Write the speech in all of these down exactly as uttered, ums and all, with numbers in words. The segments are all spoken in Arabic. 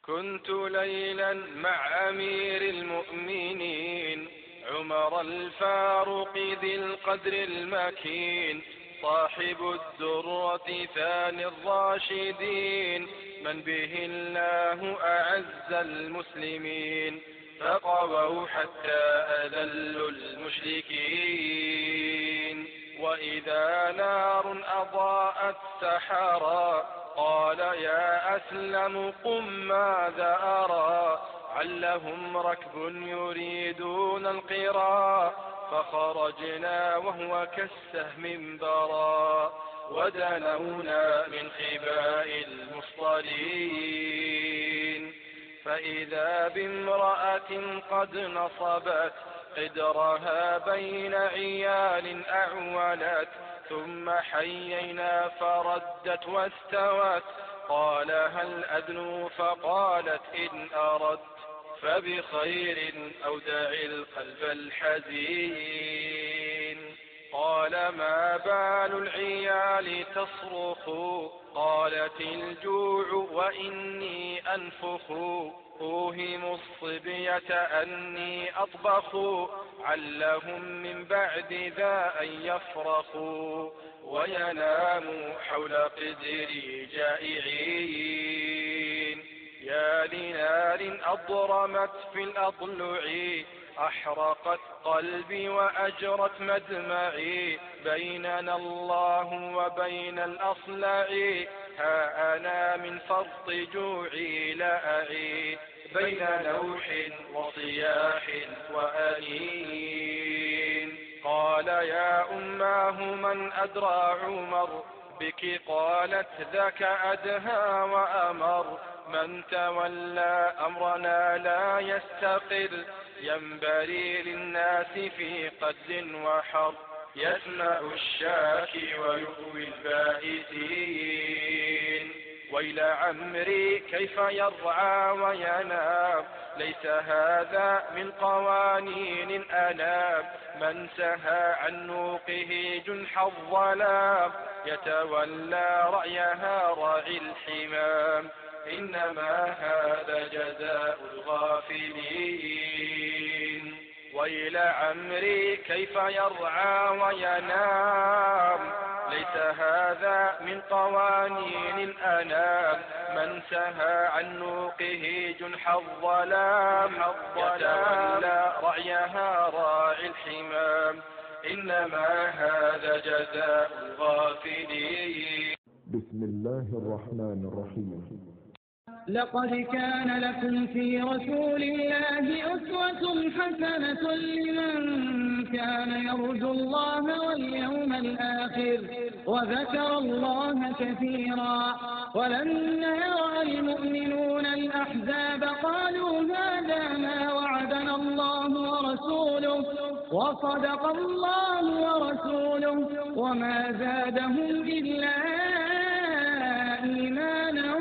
كنت ليلا مع أمير المؤمنين عمر الفاروق ذي القدر المكين صاحب الدرة ثاني الراشدين من به الله أعز المسلمين فقووا حتى أذلوا المشركين. وإذا نار أضاءت سحرا قال يا أسلم قم ماذا أرى علهم ركب يريدون القرى فخرجنا وهو كالسهم برا ودنونا من خباء المصطلين فإذا بامرأة قد نصبت قدرها بين عيال أعولت ثم حيينا فردت واستوت قال هل أدنو فقالت إن أردت فبخير أودع القلب الحزين. قال ما بال العيال تصرخ قالت الجوع وإني أنفخ أوهم الصبية أني أطبخ علهم من بعد ذا أن يفرخوا ويناموا حول قدري جائعين. يا لنار أضرمت في الأضلع أحرقت قلبي وأجرت مدمعي بيننا الله وبين الأصلع ها أنا من فرط جوعي لا أعي بين نوح وصياح وأنين. قال يا أماه من أدرى عمر بك قالت ذاك أدهى وأمر من تولى أمرنا لا يستقل ينبري للناس في قد وحر يسمع الشاكي ويؤوي البائسين. ويل عمري كيف يرعى وينام ليس هذا من قوانين الأنام من سهى عن نوقه جنح الظلام يتولى رعيها راعي الحمام إنما هذا جزاء الغافلين. ويل عمري كيف يرعى وينام ليس هذا من قوانين الأنام من سهى عن نوقه جنح الظلام يتولى رعيها راعي الحمام إنما هذا جزاء الغافلين. بسم الله الرحمن الرحيم. لقد كان لكم في رسول الله أسوة حسنة لمن كان يرجو الله واليوم الآخر وذكر الله كثيرا. ولما رأى المؤمنون الأحزاب قالوا هذا ما وعدنا الله ورسوله وصدق الله ورسوله وما زادهم إلا إيمانا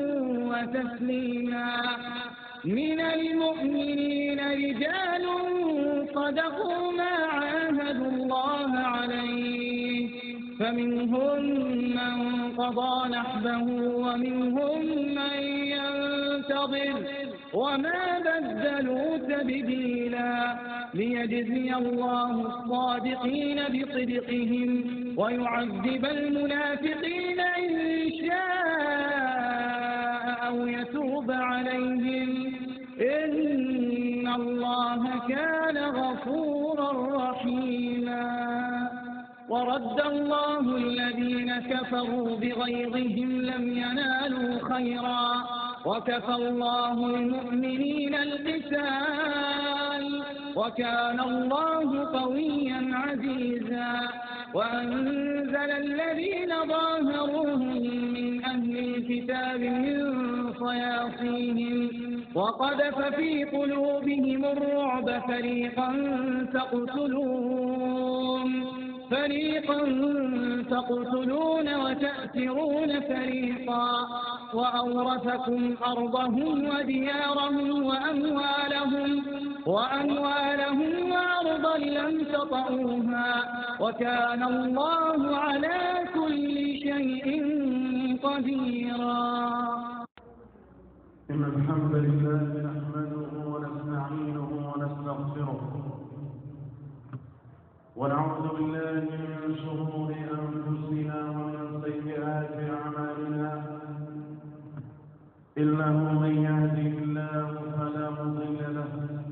وتسليما. من المؤمنين رجال صدقوا ما عاهدوا الله عليه فمنهم من قضى نحبه ومنهم من ينتظر وما بدلوا تبديلا ليجزي الله الصادقين بصدقهم ويعذب المنافقين إن شاء أو يتوب عليهم إن الله كان غفورا رحيما. ورد الله الذين كفروا بغيظهم لم ينالوا خيرا وكفى الله المؤمنين القتال وكان الله قويا عزيزا. وأنزل الذين ظاهروهم من أهل الكتاب من صياصيهم وقذف في قلوبهم الرعب فريقا تقتلون فريقا تقتلون وتأسرون فريقا وأورثكم أرضهم وديارهم وأموالهم وأموالهم وأرضا لم تطئوها وكان الله على كل شيء قديرا. إن الحمد لله نحمده ونستعينه ونستغفره ونعوذ بالله من شرور أنفسنا ومن سيئات أعمالنا إنه من يهده الله فلا مضل له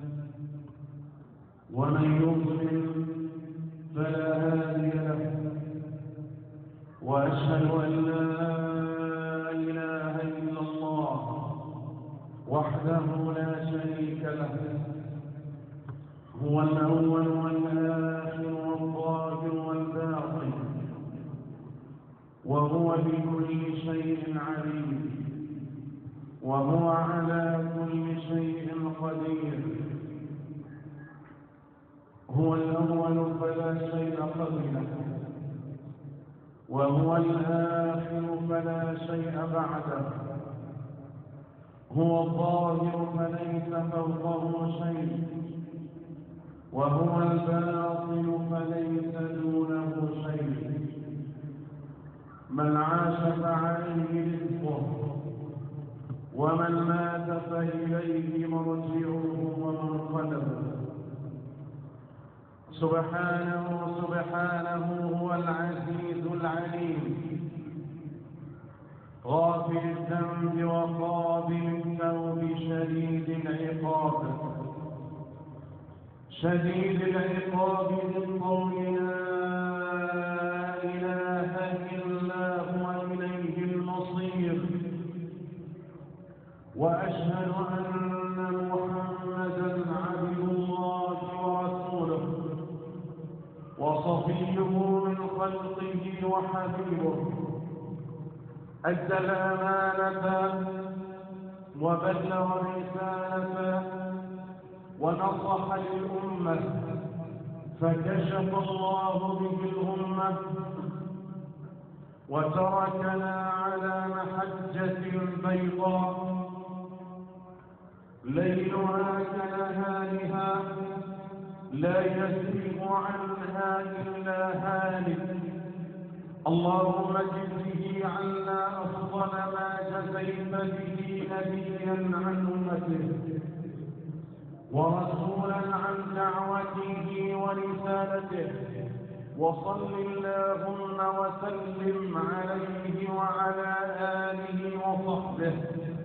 ومن يضلل فلا هادي له وأشهد أن لا إله إلا الله وحده لا شريك له هو الأول والآخر والظاهر والباطن وهو بكل شيء عليم وهو على كل شيء قدير هو الأول فلا شيء قبله وهو الآخر فلا شيء بعده هو الظاهر فليس فوقه شيء وهو الباطن فليس دونه شيء من عاش فعليه رزقه ومن مات فإليه مرجعه ومنقلبه سبحانه سبحانه هو العزيز العليم غافر الذنب وقابل التوب شديد العقاب شديد العقاب بالقول لا إله إلا هو إليه المصير وأشهد أن محمدا عبد الله ورسوله وصفيه من خلقه وحبيبه أدى الأمانة وبلغ الرسالة ونصح للأمة فكشف الله به الأمة وتركنا على محجة بيضاء ليلها كنهارها لا يزيغ عنها إلا هالك اللهم جزه عنا أفضل ما جزيت به نبيا عن أمته ورسولا عن دعوته ورسالته وصل اللهم وسلم عليه وعلى آله وصحبه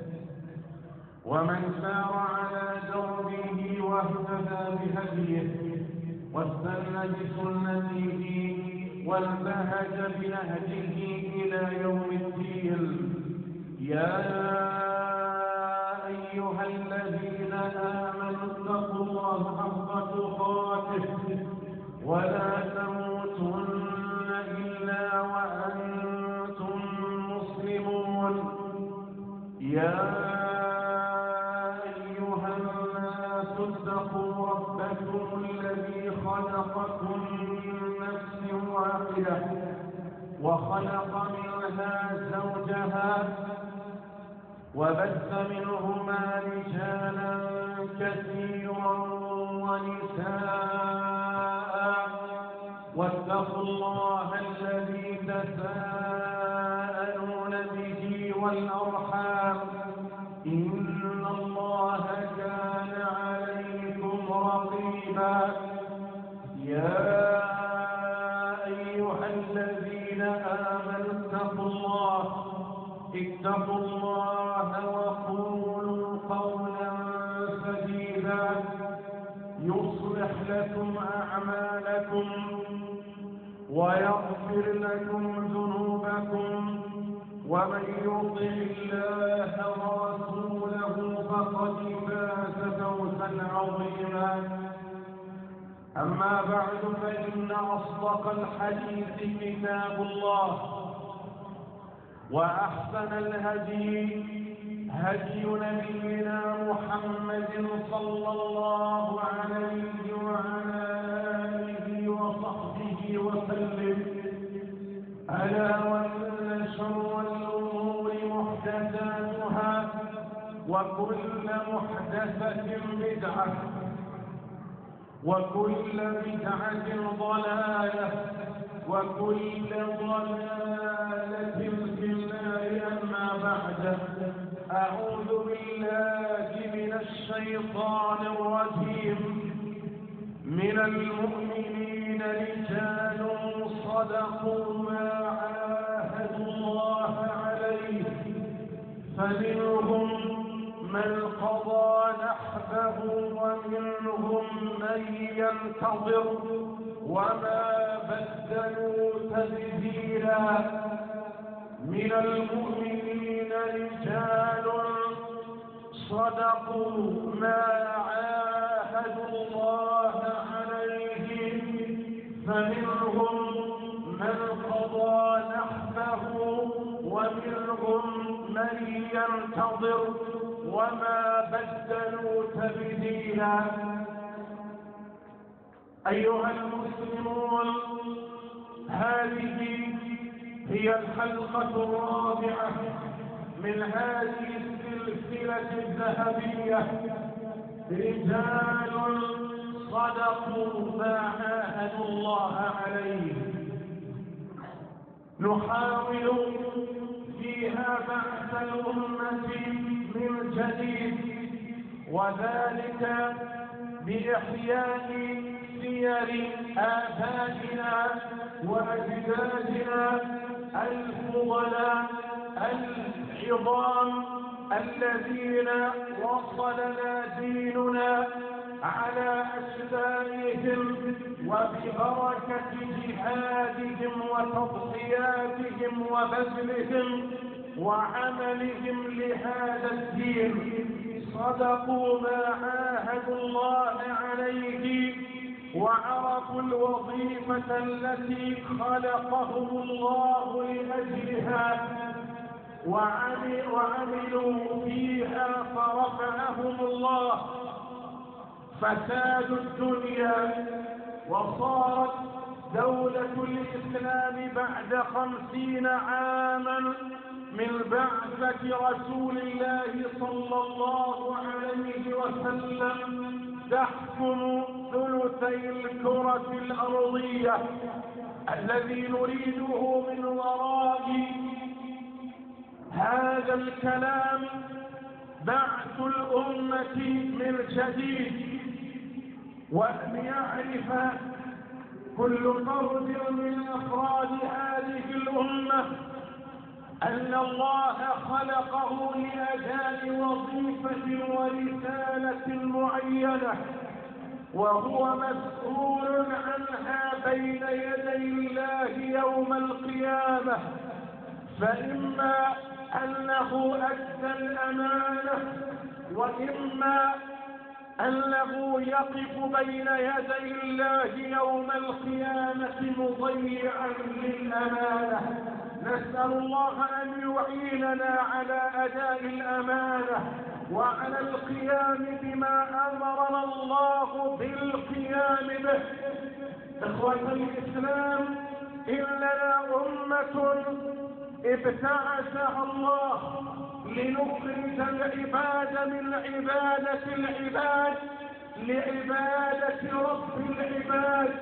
ومن سار على دربه واهتدى بهديه واستنى بسنته وانتهج بنهجه إلى يوم الدين يا أيها الذين آمنوا اتقوا الله حق تقاته ولا تموتن إلا وأنتم مسلمون يا أيها الناس اتقوا ربكم الذي خلقكم من نفس واحدة وخلق منها زوجها وبث منهما رجالا كثيرا ونساء واتقوا الله الذي تساءلون به والأرحام إن الله كان عليكم رقيبا يا أيها الذين آمنوا اتقوا الله اتقوا الله وقولوا قولا سديدا يصلح لكم أعمالكم ويغفر لكم ذنوبكم ومن يطع الله ورسوله فقد فاز فوزا عظيما أما بعد فإن أصدق الحديث كتاب الله وأحسن الهدي هدي نبينا محمد صلى الله عليه وعلى آله وصحبه وسلم ألا وإن شر الأمور محدثاتها وكل محدثة بدعة وكل بدعة ضلالة وكل ضلالة في النار. أما بعد أعوذ بالله من الشيطان الرجيم. من المؤمنين رجال صدقوا ما عاهدوا الله عليه، فمنهم من قضى نحبه ومنهم من ينتظر وما بدلوا تبديلا. من المؤمنين رجال صدقوا ما عاهدوا الله عليه، فمنهم من قضى نحبه ومنهم من ينتظر وما بدلوا تبديلا. أيها المسلمون، هذه هي الحلقة الرابعة من هذه السلسلة الذهبية، رجال صدقوا ما عاهدوا الله عليه. نحاول فيها بعث الأمة من جديد، وذلك بإحياء سير آبائنا وأجدادنا الفضلاء العظام الذين وصلنا ديننا على أشباههم وببركة جهادهم وتضحياتهم وبذلهم وعملهم لهذا الدين. صدقوا ما عاهدوا الله عليه، وعرفوا الوظيفة التي خلقهم الله لأجلها، وعملوا فيها فرفعهم الله. فساد الدنيا وصارت دولة الإسلام بعد خمسين عاما من بعثة رسول الله صلى الله عليه وسلم تحكم ثلثي الكرة الأرضية. الذي نريده من وراء هذا الكلام بعث الأمة من جديد، وأن يعرف كل فرد من أفراد هذه الأمة أن الله خلقه لأداء وظيفة ورسالة معينة، وهو مسؤول عنها بين يدي الله يوم القيامة. فإما أنه أدى الأمانة، وإما أنه يقف بين يدي الله يوم القيامة مضيعا للأمانة. نسأل الله أن يعيننا على أداء الأمانة وعلى القيام بما أمرنا الله بالقيام به. إخوة الإسلام، إننا أمة ابتعثها الله لنخرج العباد من عبادة العباد لعبادة رب العباد،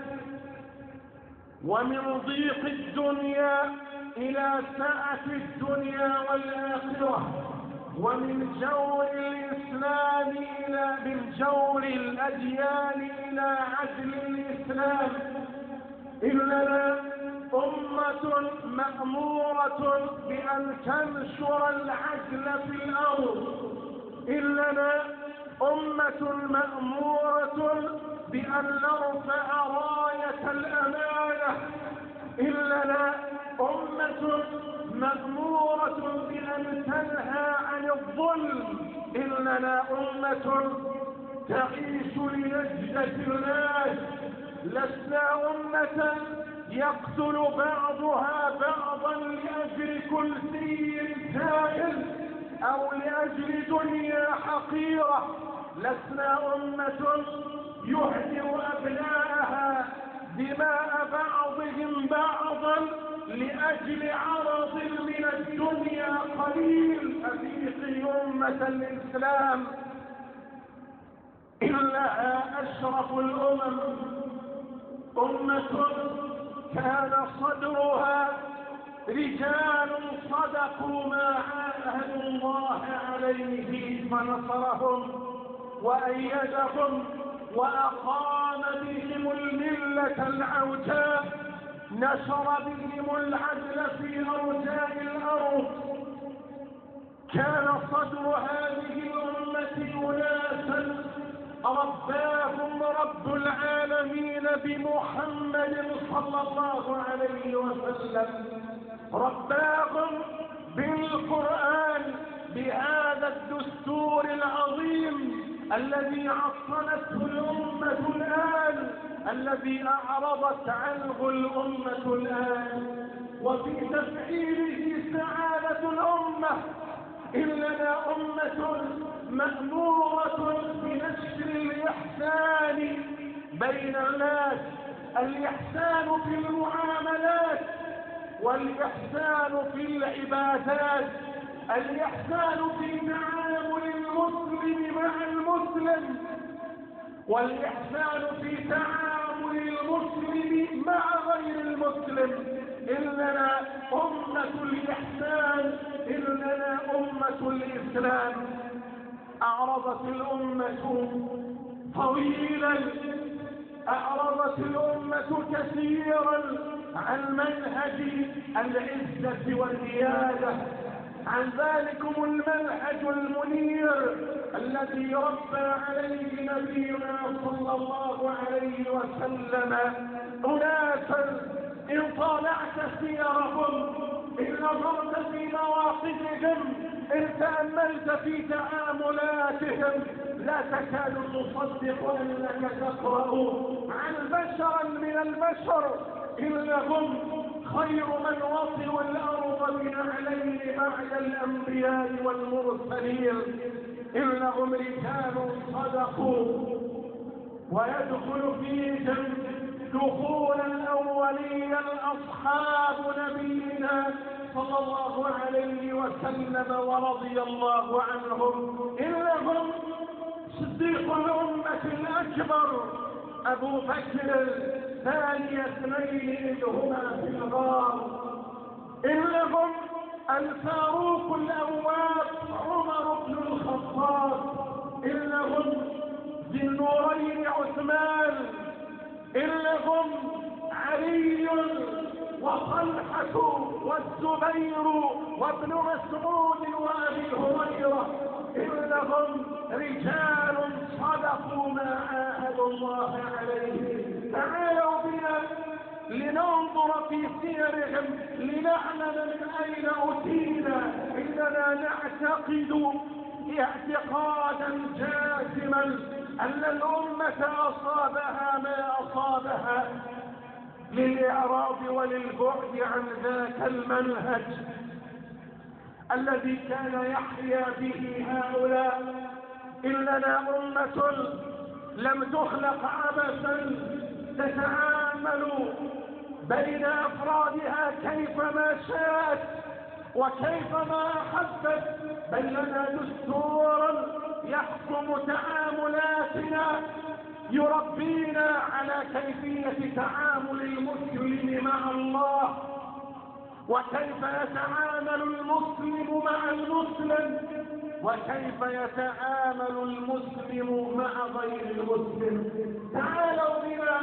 ومن ضيق الدنيا إلى سعة الدنيا والآخرة، ومن جور الإسلام إلى من جور الأديان إلى عدل الإسلام. إننا أمة مأمورة بأن تنشر العدل في الأرض. إننا أمة مأمورة بأن نرفع راية الأمانة. إننا أمة مأمورة بأن تنهى عن الظلم. إننا أمة تعيش لنجدة الناس. لسنا أمة يقتل بعضها بعضا لأجل كرسي زائل أو لأجل دنيا حقيرة. لسنا أمة يهدر أبناءها دماء بعضهم بعضا لأجل عرض من الدنيا قليل. أفيقي أمة الإسلام، إنها أشرف الأمم، أمة كان صدرها رجال صدقوا ما عاهدوا الله عليه فنصرهم وأيدهم وأقام بهم الملة العوجاء، نشر بهم العدل في أرجاء الأرض. كان صدر هذه الأمة أناسا رباهم رب العالمين بمحمد صلى الله عليه وسلم، رباهم بالقرآن، بهذا الدستور العظيم الذي عصمته الأمة الآن، الذي أعرضت عنه الأمة الآن، وفي تفعيله سعادة الأمة. إننا أمة مأمورة بنشر الإحسان بين الناس، الإحسان في المعاملات، والإحسان في العبادات، الإحسان في تعامل المسلم مع المسلم، والإحسان في تعامل المسلم مع غير المسلم. إننا أمة الإحسان، إننا أمة الإسلام. أعرضت الأمة طويلا، أعرضت الأمة كثيرا عن منهج العزة والريادة، عن ذلكم المنهج المنير الذي ربى عليه نبينا صلى الله عليه وسلم أناسا إن طالعت سيرهم، إن نظرت في مواقفهم، إن تأملت في تعاملاتهم، لا تكاد تصدق أنك تقرأ عن بشرا من البشر إنهم خير من وطئوا الأرض بنعلين بعد الأنبياء والمرسلين. إنهم رجال صدقوا، ويدخل فيهم دخولا أوليا أصحاب نبينا صلى الله عليه وسلم ورضي الله عنهم. إنهم صديق الأمة الأكبر أبو بكر ثاني اثنين إذ هما في الغار. إنهم الفاروق الأواب عمر بن الخطاب. إنهم ذي النورين عثمان. إنهم علي وطلحة والزبير وابن مسعود وأبي هريرة. إنهم رجال صدقوا ما عاهدوا الله عليه. تعالوا بنا لننظر في سيرهم لنعلم من أين أتينا. إننا نعتقد اعتقادا جازما أن الأمة أصابها ما أصابها للإعراض وللبعد عن ذاك المنهج الذي كان يحيا به هؤلاء. إننا أمة لم تخلق عبثا تتعامل بين أفرادها كيفما شاءت وكيفما أحبت، بل لنا دستورا يحكم تعاملاتنا، يربينا على كيفية تعامل المسلم مع الله، وكيف يتعامل المسلم مع المسلم، وكيف يتعامل المسلم مع غير المسلم. تعالوا بنا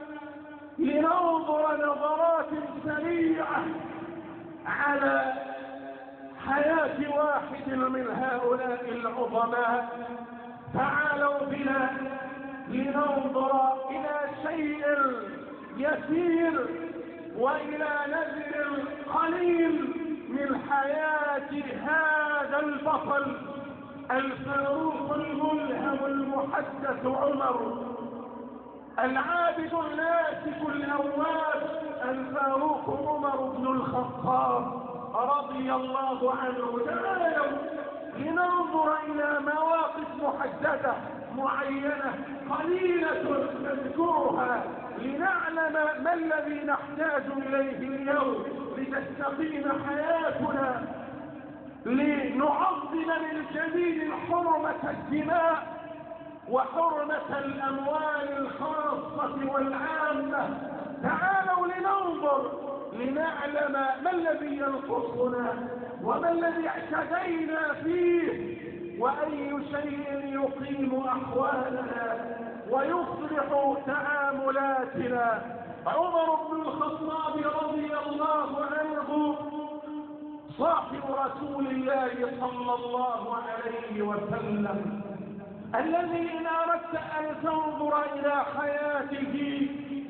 لننظر نظرات سريعة على حياة واحد من هؤلاء العظماء. تعالوا بنا لننظر إلى شيء يسير وإلى نذر قليل من حياة هذا البطل الفاروق الملهم المحدث عمر، العابد الناسك الأواب الفاروق عمر بن الخطاب رضي الله عنه. تعالوا لننظر إلى مواقف محددة معينة قليلة نذكرها لنعلم ما الذي نحتاج إليه اليوم لتستقيم حياتنا، لنعظم من جديد حرمة الدماء وحرمة الأموال الخاصة والعامة. تعالوا لننظر لنعلم ما الذي ينقصنا وما الذي اعتدينا فيه وأي شيء يقيم أحوالنا ويصلح تعاملاتنا. عمر بن الخطاب رضي الله عنه صاحب رسول الله صلى الله عليه وسلم الذي إن أردت أن تنظر إلى حياته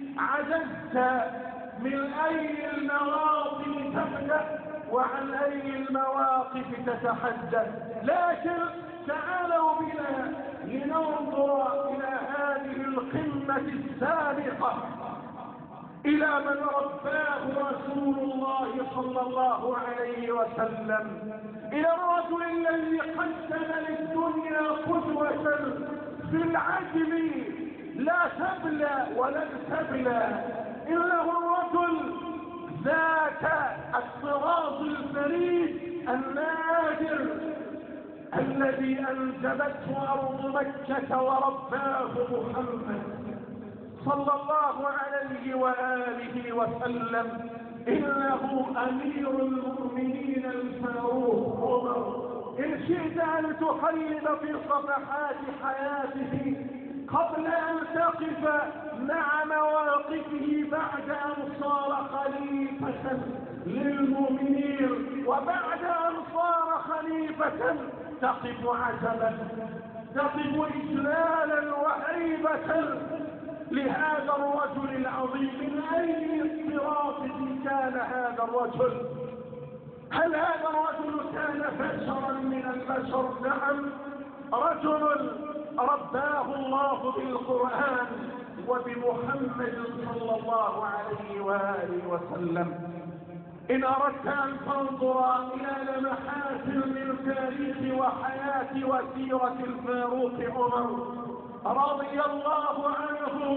عجزت من أي المواقف تبدأ وعن أي المواقف تتحدث، لكن تعالوا بنا لننظر إلى هذه القمة السابقة، إلى من رباه رسول الله صلى الله عليه وسلم، إلى الرجل الذي قدم للدنيا قدوة في العجل لا تبلى ولن تبلى، إنه الرجل ذات الطراز الفريد النادر الذي أنجبته أرض مكة ورباه محمد صلى الله عليه وآله وسلم. إنه أمير المؤمنين الفاروق عمر. إن شئت أن تقلب في صفحات حياته قبل أن تقف مع مواقفه بعد أن صار خليفة للمؤمنين وبعد أن صار خليفة تقف عجبا، تقف إجلالا وهيبة لهذا الرجل العظيم. من أي اضطراب كان هذا الرجل؟ هل هذا الرجل كان بشرا من البشر؟ نعم، رجل رباه الله بالقرآن وبمحمد صلى الله عليه وآله وسلم. إن أردت أن تنظر إلى لمحات من تاريخ وحياة وسيرة الفاروق عمر رضي الله عنه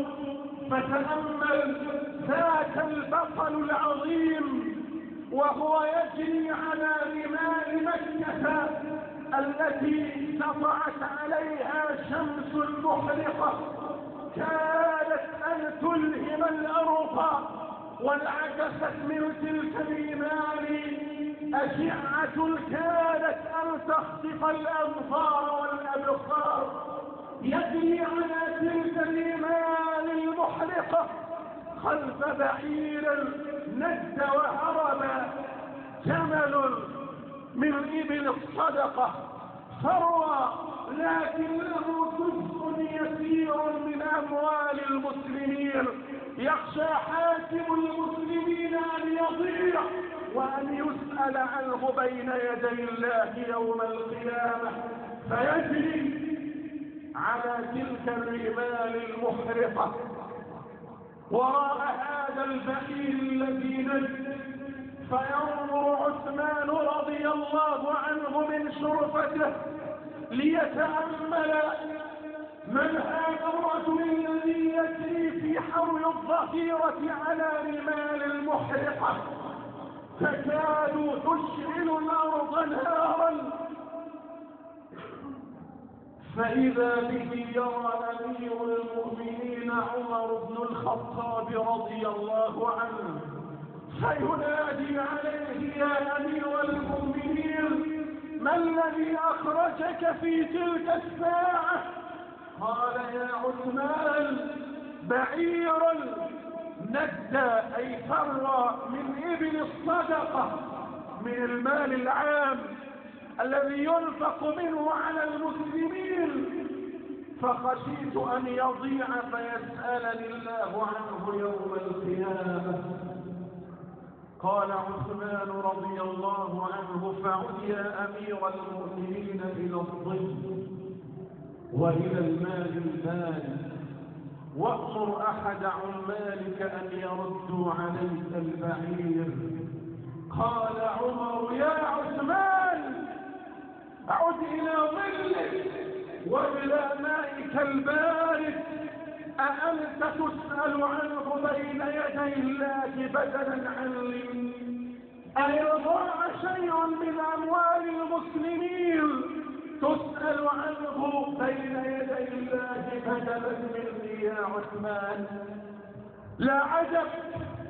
فتأمل ذاك البطل العظيم وهو يجري على رمال مكة التي سطعت عليها شمس محرقة كادت أن تلهم الأرض، وانعكست من تلك الرمال أشعة كادت أن تخطف الأنظار والأبصار. يجري على تلك الرمال المحرقة خلف بعير ند وهرب جمل من إبل الصدقة ثروة، لكنه جزء يسير من أموال المسلمين. يخشى حاكم المسلمين أن يضيع وأن يسأل عنه بين يدي الله يوم القيامة، فيجري على تلك الرمال المحرقة وراء هذا البعير الذي نجد، فينظر عثمان رضي الله عنه من شرفته ليتأمل من هذا الرجل الذي يجري في حول الظهيرة على رمال المحرقة تكاد تشعل الأرض نارا، فإذا به يرى أمير المؤمنين عمر بن الخطاب رضي الله عنه فينادي عليه: يا أمير المؤمنين، ما الذي أخرجك في تلك الساعة؟ قال: يا عثمان، بعير ندى أي فر من إبل الصدقة من المال العام الذي ينفق منه على المسلمين، فخشيت أن يضيع فيسألني الله عنه يوم القيامة. قال عثمان رضي الله عنه: فعد يا أمير المؤمنين إلى الظل وإلى المال البارد، وأمر أحد عمالك أن يردوا عليك البعير. قال عمر: يا عثمان، عد إلى ظلك وإلى مائك البارد، أأنت تسأل عنه بين يدي الله بدلا عني؟ أن ضاع شيء من أموال المسلمين تسأل عنه بين يدي الله بدلا مني يا عثمان؟ لا عجب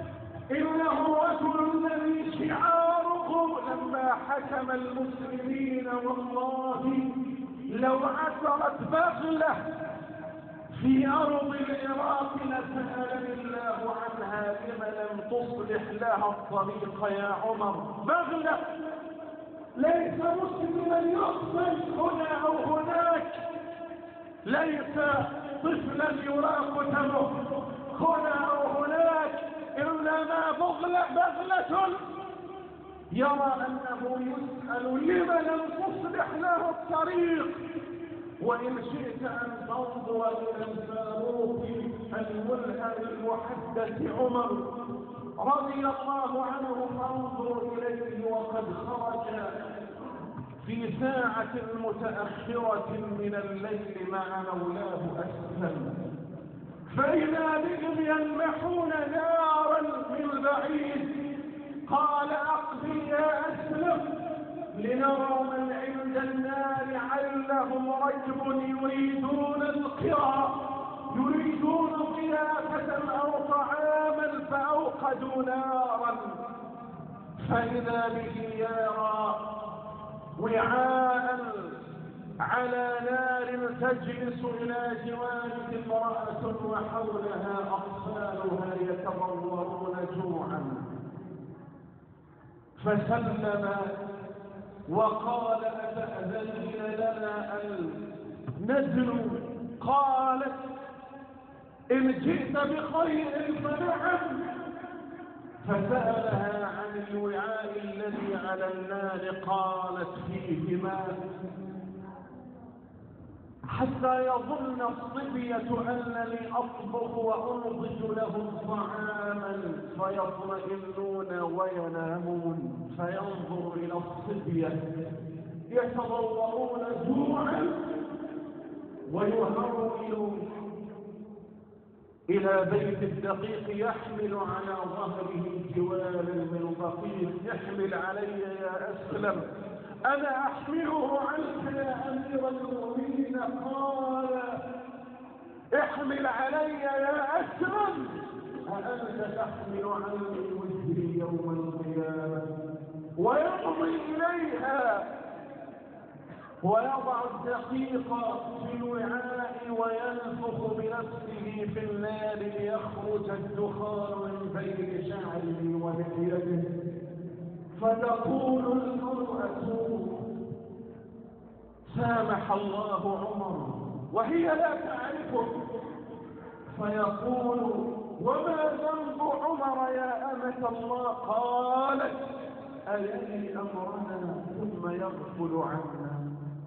إنه رجل الذي شعاره لما حكم المسلمين والله لو عثرت بغلة في أرض العراق لسألني الله عنها لم لم تصلح لها الطريق يا عمر. بغلة ليس مسلما يقتل هنا أو هناك، ليس طفلا يراق دمه هنا أو هناك، إنما بغلة بغلة يرى أنه يسأل لم لم تصلح له الطريق. وإن شئت أن تنظر إلى الفاروق الملهم المحدث عمر رضي الله عنه فانظر إليه وقد خرج في ساعة متأخرة من الليل مع مولاه أسلم، فإذا بهم يلمحون نارا من بعيد. قال أقبل يا أسلم لنرى من عند النار علهم رجل يريدون القرى يريدون ضيافة أو طعاما فأوقدوا نارا، فإذا به يرى وعاء على نار تجلس إلى جوانب امرأة وحولها أطفالها يتضورون جوعا، فسلم وقال أتأذنين لنا أن ندنو؟ قالت إن جئت بخير فنعم. فسألها عن الوعاء الذي على النار قالت فيه ماء، حتى يظن الصبية أنني أطبخ وأنضج لهم طعاما فيطمئنون وينامون، فينظر إلى الصبية يتضورون جوعا ويهرول إلى بيت الدقيق يحمل على ظهره جوال من دقيق. يحمل علي يا أسلم، أنا أحمله عنك يا أمير المؤمنين. قال احمل علي يا أسلم، أأنت تحمل عني وجهي يوم القيامة؟ ويمضي إليها ويضع الدقيق في الوعاء وينفخ بنفسه في النار ليخرج الدخان من بين شعره ولحيته. فتقول المرأة سامح الله عمر وهي لا تعرفه، فيقول وما ذنب عمر يا أمة الله؟ قالت أيلي أمرنا ثم يغفل عنا،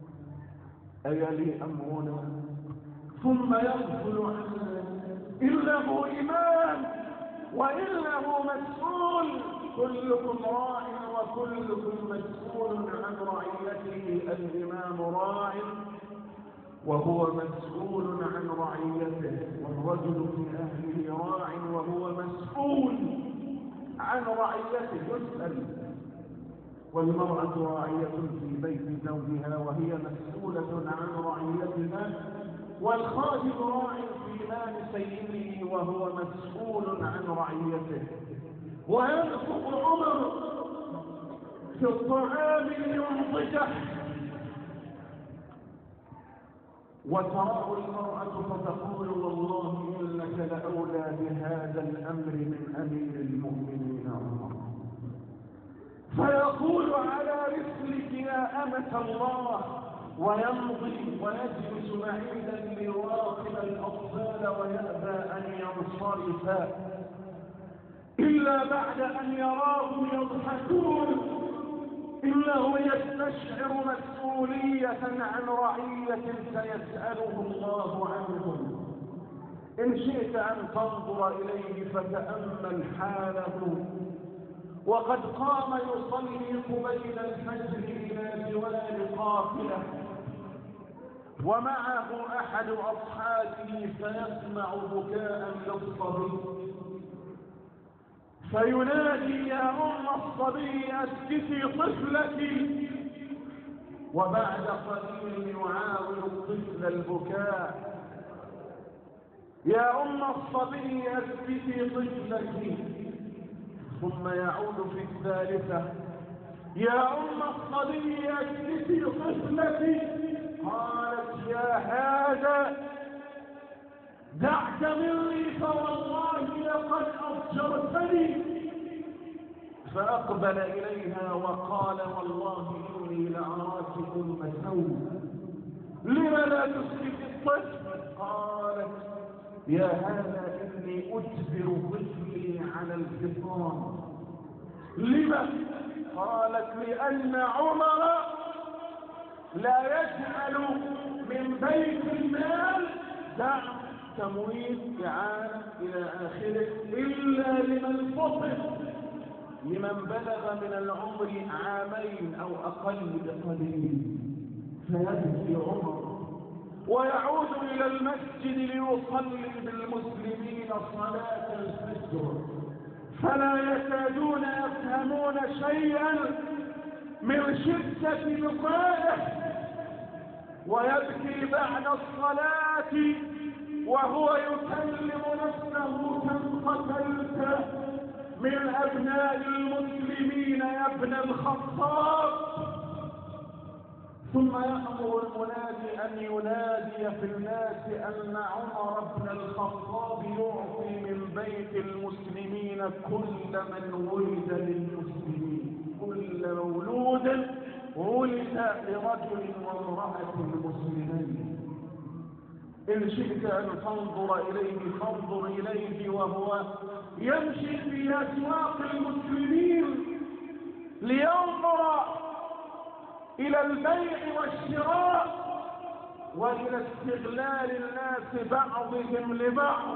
أيلي أمرنا ثم يغفل عنا، إنه إمام وإنه مسؤول، كلكم راع وكلكم مسؤول عن رعيته. الإمام راع وهو مسؤول عن رعيته، والرجل في أهله راع وهو مسؤول عن رعيته يسأل. والمرأة راعية في بيت زوجها وهي مسؤولة عن رعيتها، والخادم راع في مال سيده وهو مسؤول عن رعيته. وينفق عمر في الطعام لينضجه، وتراه المرأة فتقول والله إنك لأولى بهذا الأمر من أمير المؤمنين عمر. فيقول على رسلك يا أمة الله، ويمضي ويجلس بعيدا ليراقب الأطفال ويأبى أن ينصرف إلا بعد أن يراهم يضحكون. إنه يستشعر مسؤولية عن رعية سيسأله الله عنهم. إن شئت أن تنظر إليه فتأمل حاله، وقد قام يصلي قبيل الفجر إلى جوار قافلة ومعه أحد أصحابه، فيسمع بكاء للصبي فينادي يا أم الصبي أسكتي طفلك. وبعد قليل يعاود الطفل البكاء يا أم الصبي أسكتي طفلك. ثم يعود في الثالثة: يا أم الصبي أجلسي طفلتي. قالت: يا هذا دعك مني فوالله لقد أضجرتني. فأقبل إليها وقال: والله إني لأراك أم سوء، لم لا تسكت الطفل؟ قالت: يا هذا إني أجبر طفلي على الفطام. لما؟ قالت: لأن عمر لا يجعل من بيت المال دعم تمويل إعانة إلى آخره إلا لمن فطر، لمن بلغ من العمر عامين أو أقل بقليل. فيبكي عمر ويعود إلى المسجد ليصلي بالمسلمين صلاة الفجر، فلا يكادون يفهمون شيئا من شدة بكائه. ويبكي بعد الصلاة وهو يكلم نفسه: كم قتلت من أبناء المسلمين يا ابن الخطاب. ثم يأمر المنادي أن ينادي في الناس أن عمر بن الخطاب يعطي من بيت المسلمين كل من ولد للمسلمين، كل مولود ولد لرجل وامرأة مسلمين. إن شئت أن تنظر إليه فانظر إليه وهو يمشي في أسواق المسلمين لينظر إلى البيع والشراء وإلى استغلال الناس بعضهم لبعض.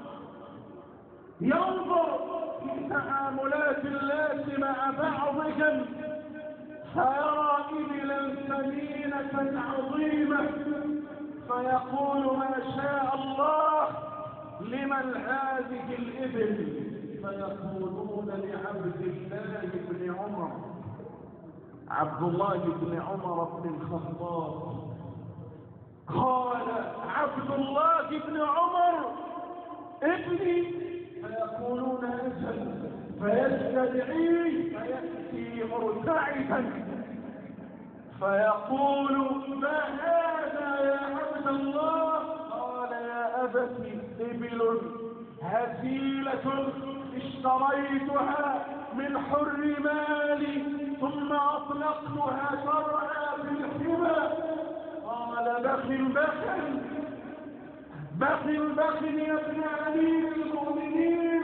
ينظر في تعاملات الناس مع بعضهم فيرى إبلا ثمينة عظيمة فيقول: ما شاء الله، لمن هذه الإبل؟ فيقولون: لعبد الله بن عمر. عبد الله بن عمر بن الخطاب. قال عبد الله بن عمر: ابني. فيقولون: أجل. فيستدعيه فيأتي مرتعدا فيقول: ما هذا يا عبد الله؟ قال: يا أبت، إبل هزيلة اشتريتها من حر مالي ثم أطلقتها ترعى في الحمى. قال: بخل بخل بخل بخل يا ابن أمير المؤمنين.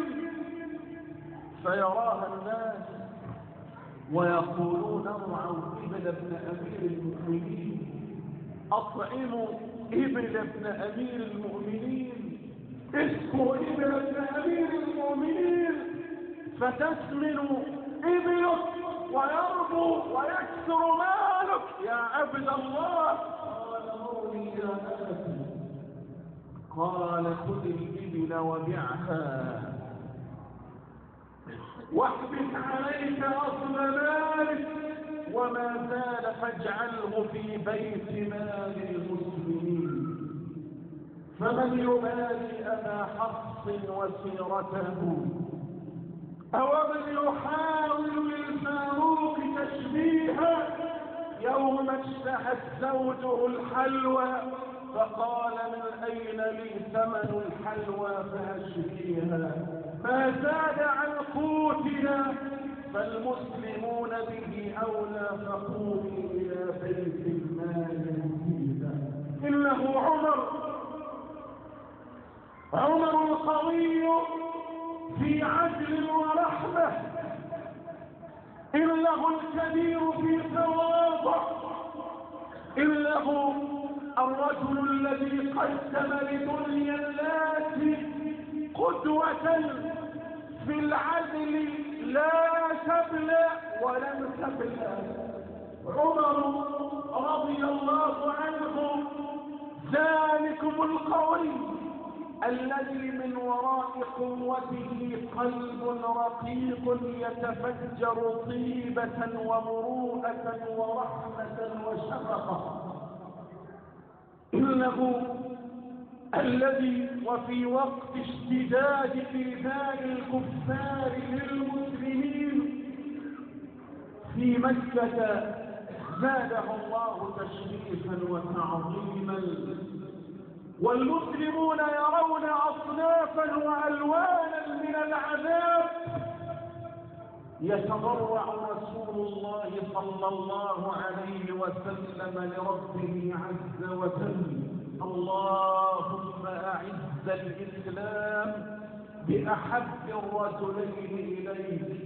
فيراها الناس ويقولون: ارعوا إبل ابن أمير المؤمنين، أطعموا إبل ابن أمير المؤمنين، اسكوا إبل ابن أمير المؤمنين فتسمن إبلك ويربو ويكثر مالك يا عبد الله. قال: مرني يا أبتي. قال: خذ الإبل وبعها واحبس عليك أصل مالك وما زال فاجعله في بيت مال المسلمين. فمن يبالي أبا حفص وسيرته؟ أو من يحاول للفاروق تشبيها يوم اشتهت زوجه الحلوى فقال: من أين لي ثمن الحلوى فأشبيها؟ ما زاد عن قوتنا فالمسلمون به أولى، فقومي إلى بيت المال مفيدا. إنه عمر، عمر القوي في عدل ورحمة، إنه الكبير في تواضع، إنه الرجل الذي قدم لدنيا الناس قدوة في العدل لا تبلى ولم تبلى. عمر رضي الله عنه ذلكم القوي الذي من وراء قوته قلب رقيق يتفجر طيبة ومروءة ورحمة وشفقة. إنه الذي وفي وقت اشتداد إيذاء الكفار للمسلمين في مكة زاده الله تشريفا وتعظيما، والمسلمون يرون أصنافا وألوانا من العذاب، يتضرع رسول الله صلى الله عليه وسلم لربه عز وجل: اللهم أعز الإسلام بأحب الرجلين إليك،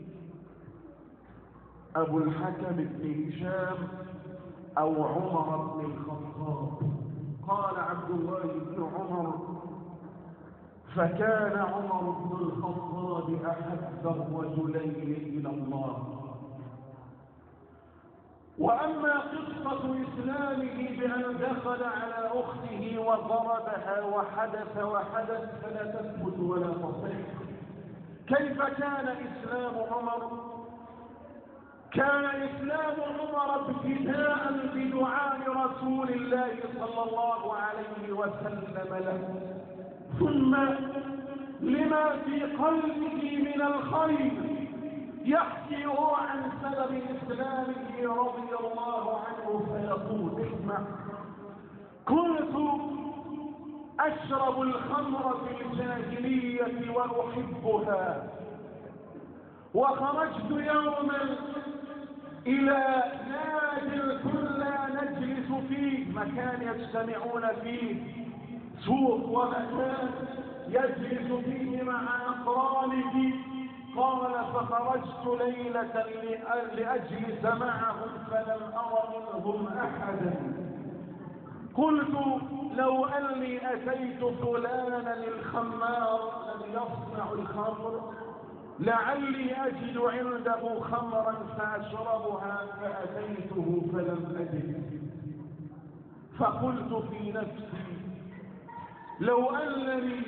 أبو الحكم بن هشام أو عمر بن الخطاب. قال عبد الله بن عمر: فكان عمر بن الخطاب أحب الرجلين إلى الله. وأما قصة إسلامه بأن دخل على أخته وضربها وحدث وحدث فلا تثبت ولا تصح. كيف كان إسلام عمر؟ كان إسلام عمر ابتداء بدعاء رسول الله صلى الله عليه وسلم له، ثم لما في قلبه من الخير يحكي هو عن سبب إسلامه رضي الله عنه فيقول: اسمع، كنت أشرب الخمر في الجاهلية وأحبها، وخرجت يوما إلى نادي كنا نجلس فيه، مكان يجتمعون فيه، سوق ومكان يجلس فيه مع أقرانه. قال: فخرجت ليلة لأجلس معهم فلم أر منهم أحدا. قلت: لو أني أتيت فلانا الخمار الذي يصنع الخمر لعلي أجد عنده خمرا فأشربها، فأتيته فلم أجد. فقلت في نفسي: لو أنني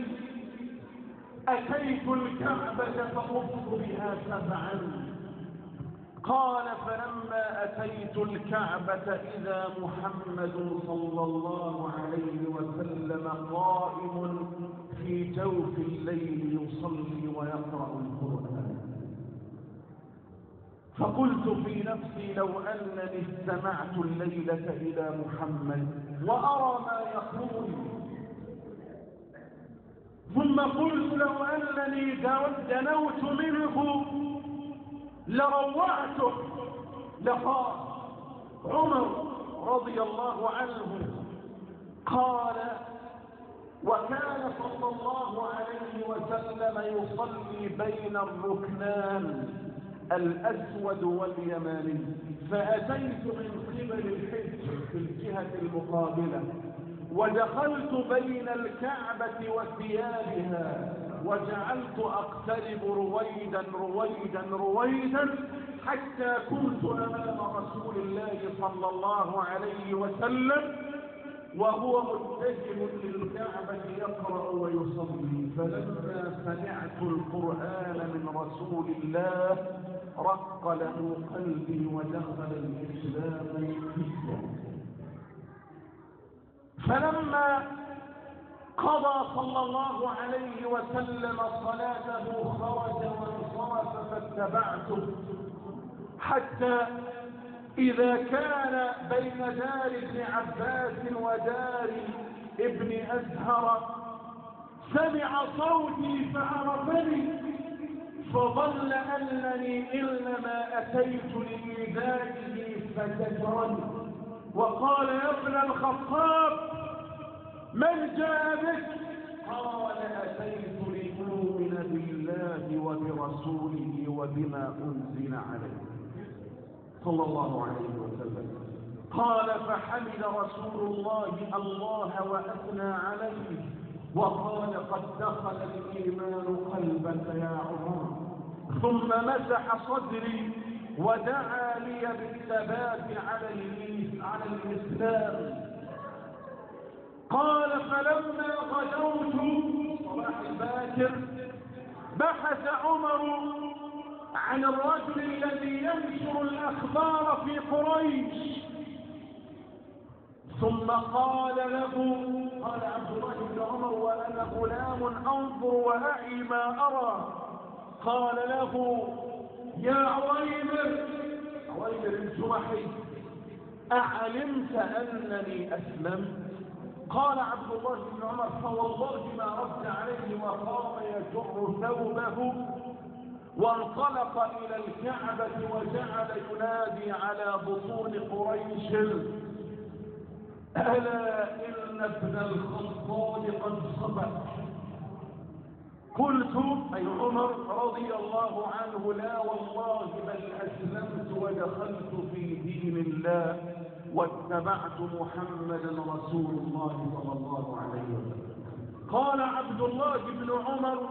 أتيت الكعبة فأطف بها سبعا. قال: فلما أتيت الكعبة إذا محمد صلى الله عليه وسلم قائم في جوف الليل يصلي ويقرأ القرآن. فقلت في نفسي: لو أنني استمعت الليلة إلى محمد وأرى ما يقول. ثم قلت: لو أنني دنوت منه لروعته. لقال عمر رضي الله عنه قال: وكان صلى الله عليه وسلم يصلي بين الركنان الأسود واليماني، فأتيت من قبل الحجر في الجهة المقابلة، ودخلت بين الكعبة وثيابها، وجعلت أقترب رويدا رويدا رويدا حتى كنت أمام رسول الله صلى الله عليه وسلم وهو متجه للكعبة يقرأ ويصلي. فلما سمعت القرآن من رسول الله رق له قلبي ودخل الإسلام فيه. فلما قضى صلى الله عليه وسلم صلاته خرج وانصرف فاتبعته، حتى إذا كان بين دار ابن عباس ودار ابن أزهر سمع صوتي فعرفني، فظل أنني إنما أتيت لإيذائه فزجرني وقال: يا ابن الخطاب من جاء بك؟ قال: أتيت لأؤمن بالله وبرسوله وبما أنزل عليه صلى الله عليه وسلم. قال: فحمد رسول الله الله وأثنى عليه وقال: قد دخل الإيمان قلبك يا عمر. ثم مسح صدري ودعا لي بالثبات على الإسلام. قال: فلما غدوت صباح الباكر بحث عمر عن الرجل الذي ينشر الأخبار في قريش، ثم قال له، قال عبد الله بن عمر وأنا غلام أنظر وأعي ما أرى، قال له يا عويمر، عويمر الجمحي، أعلمت أنني أسلمت؟ قال عبد الله بن عمر فوالله ما رد عليه وقام يجر ثوبه وانطلق إلى الكعبة وجعل ينادي على بطون قريش ألا إن ابن الخطاب قد صبح. قلت أي عمر رضي الله عنه لا والله بل أسلمت ودخلت في دين الله واتبعت محمدا رسول الله صلى الله عليه وسلم. قال عبد الله بن عمر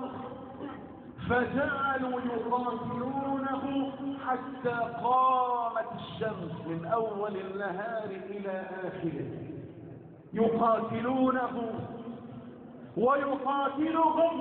فجعلوا يقاتلونه حتى قامت الشمس من أول النهار إلى آخره، يقاتلونه ويقاتلهم.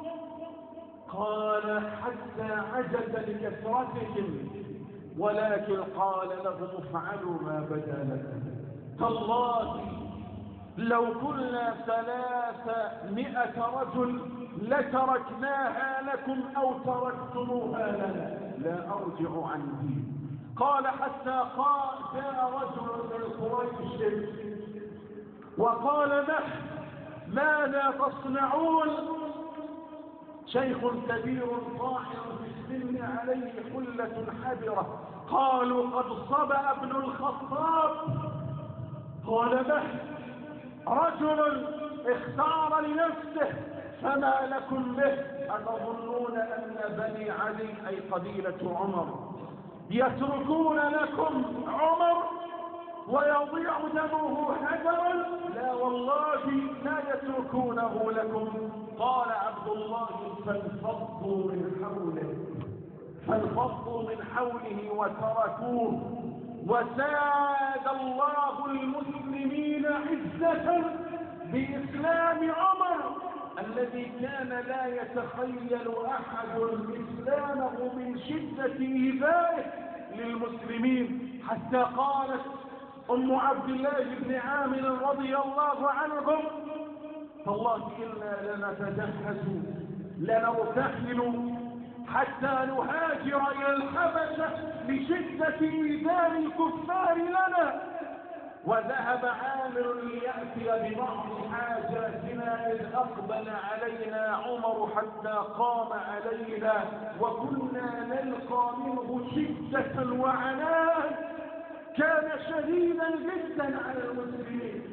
قال حتى عجز لكثرتهم، ولكن قال لهم افعلوا ما بدا لكم، تالله لو كنا ثلاثمائة رجل لتركناها لكم أو تركتموها لنا لا أرجع عن دين. قال حتى قال جاء رجل من قريش وقال له ماذا تصنعون؟ شيخ كبير طاحن في السن عليه حلة حبرة. قالوا قد صبأ ابن الخطاب. قال به رجل اختار لنفسه فما لكم به؟ أتظنون أن بني علي أي قبيلة عمر يتركون لكم عمر ويضيع دمه هدرا؟ لا والله لا يتركونه لكم. قال عبد الله فانفضوا من حوله فانفضوا من حوله وتركوه، وزاد الله المسلمين عزة بإسلام عمر الذي كان لا يتخيل أحد إسلامه من شدة إيذائه للمسلمين، حتى قالت أم عبد الله بن عامر رضي الله عنهم فالله إنا لنتجهز لنرتحل حتى نهاجر إلى الحبشة لشدة إيذاء الكفار لنا. وذهب عامر ليأتي ببعض حاجاتنا إذ أقبل علينا عمر حتى قام علينا وكنا نلقى منه شدة وعناء، كان شديدا جدا على المسلمين.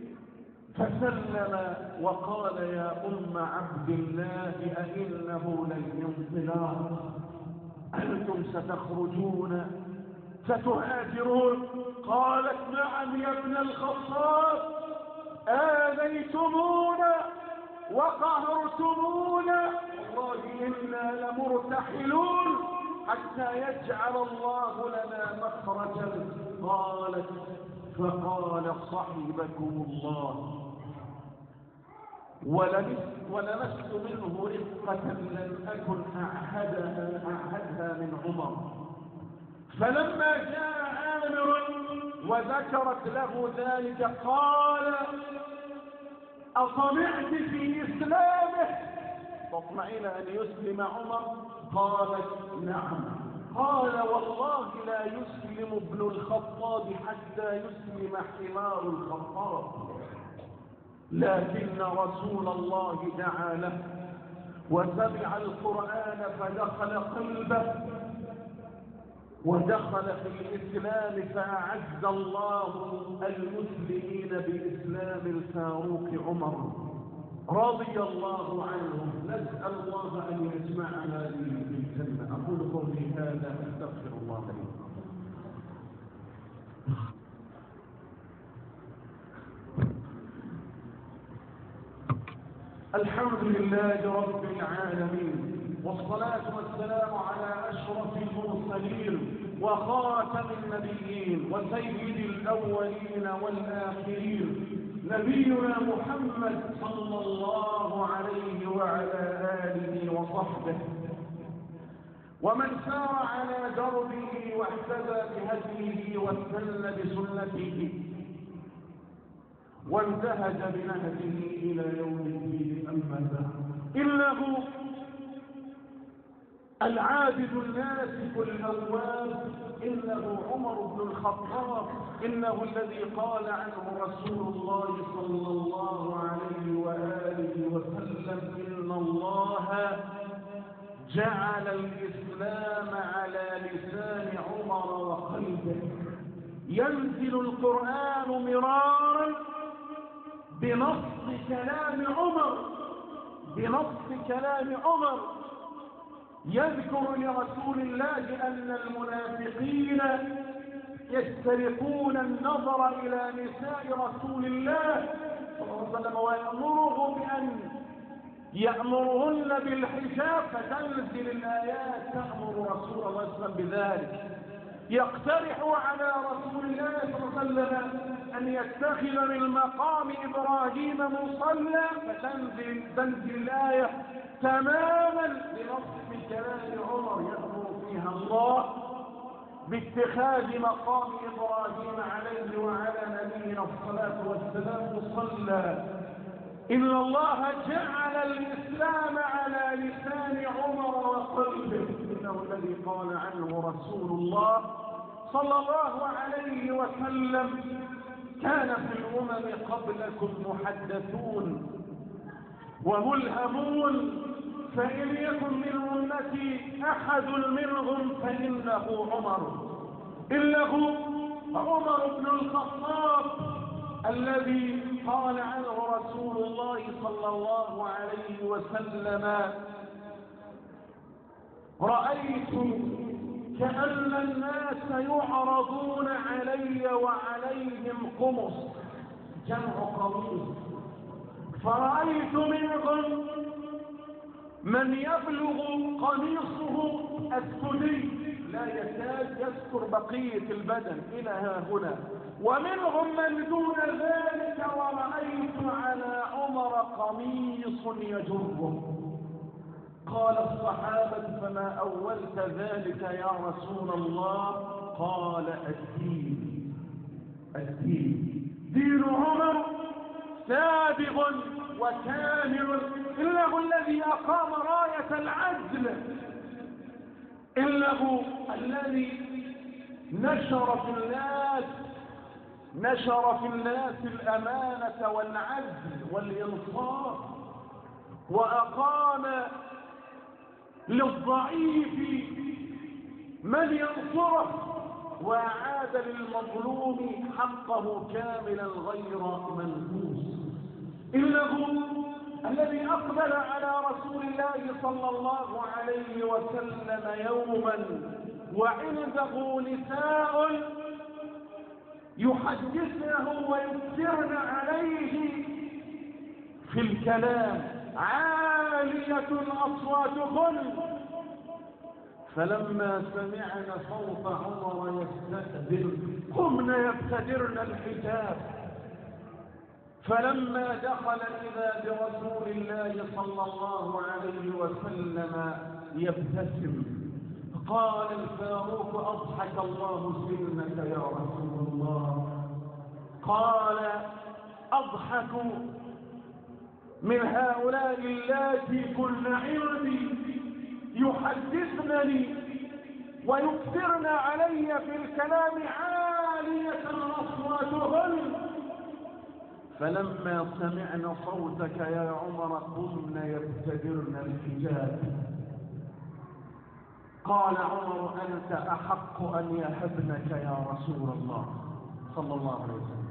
فسلم وقال يا أم عبد الله أئنه للانطلاق، أنتم ستخرجون ستهاجرون؟ قالت نعم يا ابن الخطاب، آذيتمونا وقهرتمونا والله إنا لمرتحلون حتى يجعل الله لنا مخرجا. قالت فقال صحبكم الله ولمست منه رفقة لم أكن أعهدها, أعهدها من عمر. فلما جاء عامر وذكرت له ذلك قال أطمعت في إسلامه؟ تطمعين أن يسلم عمر؟ قالت نعم. قال والله لا يسلم ابن الخطاب حتى يسلم حمار الخطاب، لكن رسول الله دعا له وسمع القرآن فدخل قلبه ودخل في الإسلام فأعز الله المسلمين بإسلام الفاروق عمر رضي الله عنه. نسأل الله أن يجمعنا به في الجنة. أقول قولي هذا أستغفر الله لي. الحمد لله رب العالمين، والصلاة والسلام على أشرف المرسلين وخاتم النبيين وسيد الأولين والآخرين نبينا محمد صلى الله عليه وعلى آله وصحبه ومن سار على دربه واهتدى بهديه واستنى بسنته وانتهج بنهجه إلى يوم الدين. أما بعد، إنه العابد الناسك الأواب، إنه عمر بن الخطاب، إنه الذي قال عنه رسول الله صلى الله عليه وآله وسلم: إن الله جعل الإسلام على لسان عمر وقلبه. ينزل القرآن مرارا بنص كلام عمر، بنص كلام عمر. يذكر لرسول الله أن المنافقين يسترقون النظر إلى نساء رسول الله صلى الله عليه وسلم، ويأمره بأن يأمرهن بالحجاب، فتنزل الآيات تأمر رسول الله صلى الله عليه وسلم بذلك. يقترح على رسول الله صلى الله عليه وسلم أن يتخذ من مقام إبراهيم مصلى، فتنزل تنزل الآية تماما بنص كلام عمر يأمر فيها الله باتخاذ مقام إبراهيم عليه وعلى نبينا الصلاة والسلام مصلى. إن الله جعل الإسلام على لسان عمر وقلبه، إنه الذي قال عنه رسول الله صلى الله عليه وسلم: كان في الأمم قبلكم محدثون وملهمون، فإن يكن من أمتي أحد منهم فإنه عمر. إنه عمر بن الخطاب الذي قال عنه رسول الله صلى الله عليه وسلم: رأيت كأن الناس يعرضون علي وعليهم قمص، جمع قميص، فرأيت منهم من يبلغ قميصه الثدي، لا يكاد يذكر بقية البدن إلى ها هنا، ومنهم من دون ذلك، ورأيت على عمر قميص يجره. قال الصحابة: فما أولت ذلك يا رسول الله؟ قال: الدين. الدين دين عمر سابغ وكامل، إنه الذي أقام راية العدل، إنه الذي نشر في الناس نشر في الناس الأمانة والعدل والإنصاف، وأقام للضعيف من ينصره، وأعاد للمظلوم حقه كاملا غير منقوص. إنه الذي أقبل على رسول الله صلى الله عليه وسلم يوما وعنده نساء يحدثنه ويكثرن عليه في الكلام، عالية أصواتهن، فلما سمعن صوت عمر يستأذن قمن يبتدرن الحجاب. فلما دخل إذا برسول الله صلى الله عليه وسلم يبتسم، قال الفاروق: أضحك الله سنك يا رسول الله. قال: أضحك من هؤلاء اللاتي كن عندي يحدثنني ويكثرن علي في الكلام عالية أصواتهن، فلما سمعن صوتك يا عمر قمن يبتدرن الحجاب. قال عمر: أنت أحق أن يهبنك يا رسول الله صلى الله عليه وسلم.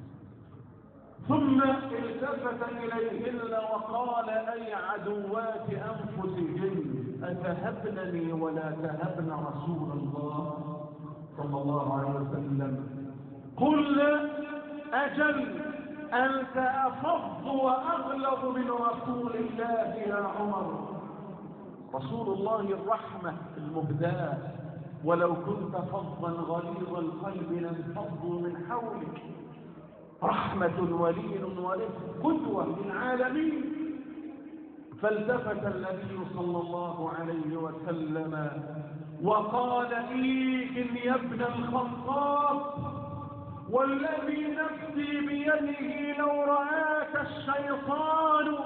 ثم التفت إليهن وقال: أي عدوات أنفسهن، أتهبنني ولا تهبن رسول الله صلى الله عليه وسلم؟ قل: أجل، أنت أفض وأغلظ من رسول الله يا عمر. رسول الله الرحمة المهداة، ولو كنت فظا غليظ القلب لانفضوا من حولك، رحمة ولين ورفق، قدوة للعالمين. فالتفت النبي صلى الله عليه وسلم وقال: إيك يا ابن الخطاب، والذي نفسي بيده لو الشيطان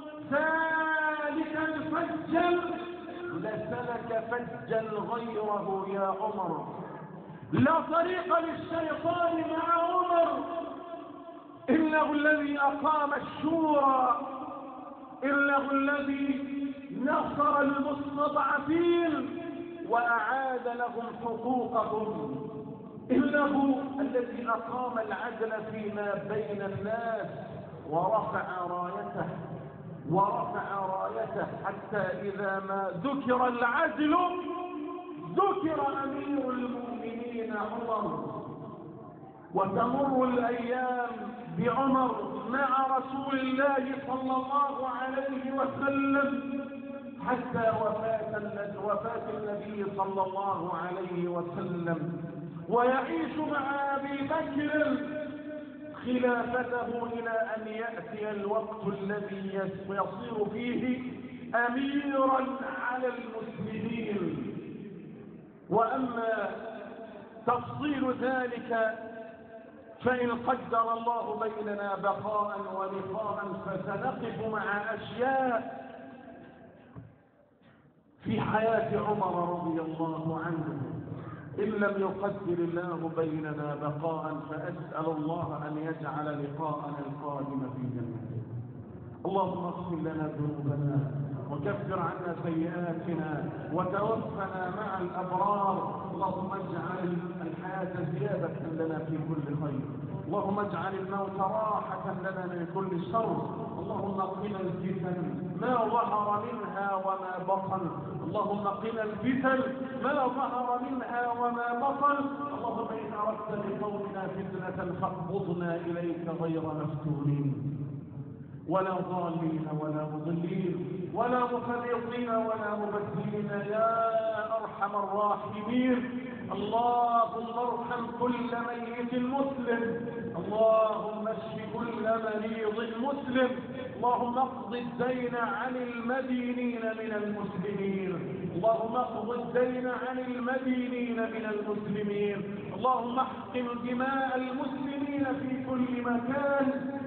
سالكا فجا لسلك فجا غيره يا عمر. لا طريق للشيطان مع عمر، إنه الذي أقام الشورى، إنه الذي نصر المستضعفين وأعاد لهم حقوقهم، إنه الذي أقام العدل فيما بين الناس ورفع رايته ورفع رايته حتى إذا ما ذكر العدل ذكر أمير المؤمنين عمر. وتمر الأيام بعمر مع رسول الله صلى الله عليه وسلم حتى وفاة النبي صلى الله عليه وسلم، ويعيش مع أبي بكر خلافته إلى أن يأتي الوقت الذي يصير فيه أميرا على المسلمين. وأما تفصيل ذلك فإن قدر الله بيننا بقاء ولقاء فسنقف مع أشياء في حياة عمر رضي الله عنه. إن لم يقدر الله بيننا بقاء فأسأل الله أن يجعل لقاءنا القادم في جنته. اللهم اغفر لنا ذنوبنا وكفر عنا سيئاتنا وتوفنا مع الأبرار. اللهم اجعل الحياة زيادة لنا في كل خير، اللهم اجعل الموت راحة لنا من كل شر. اللهم قنا الفتن ما ظهر منها وما بطن، اللهم قنا الفتن ما ظهر منها وما بطن. اللهم إن أردت لقومنا فتنة فاقبضنا إليك غير مفتونين ولا ضالين ولا مضلين ولا مفرطين ولا مبدلين يا أرحم الراحمين. اللهم ارحم كل ميت مسلم، اللهم اشف كل مريض مسلم، اللهم اقض الدين عن المدينين من المسلمين، اللهم اقض الدين عن المدينين من المسلمين، اللهم احقن دماء المسلمين في كل مكان،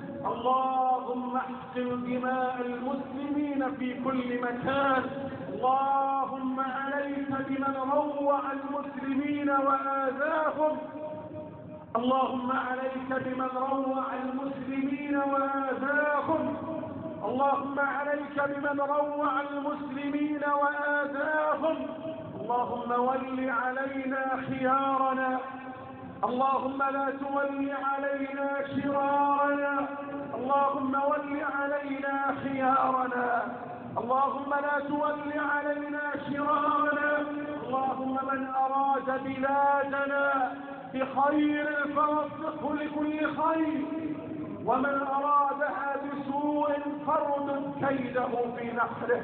اللهم احقن دماء المسلمين في كل مكان. اللهم عليك بمن روع المسلمين وآذاهم، اللهم عليك بمن روع المسلمين وآذاهم، اللهم عليك بمن روع المسلمين وآذاهم. اللهم ول علينا خيارنا، اللهم لا تول علينا شرارنا، اللهم ول علينا خيارنا، اللهم لا تول علينا شرارنا. اللهم من أراد بلادنا بخير فوفقه لكل خير، ومن أرادها بسوء فارد كيده في نحره،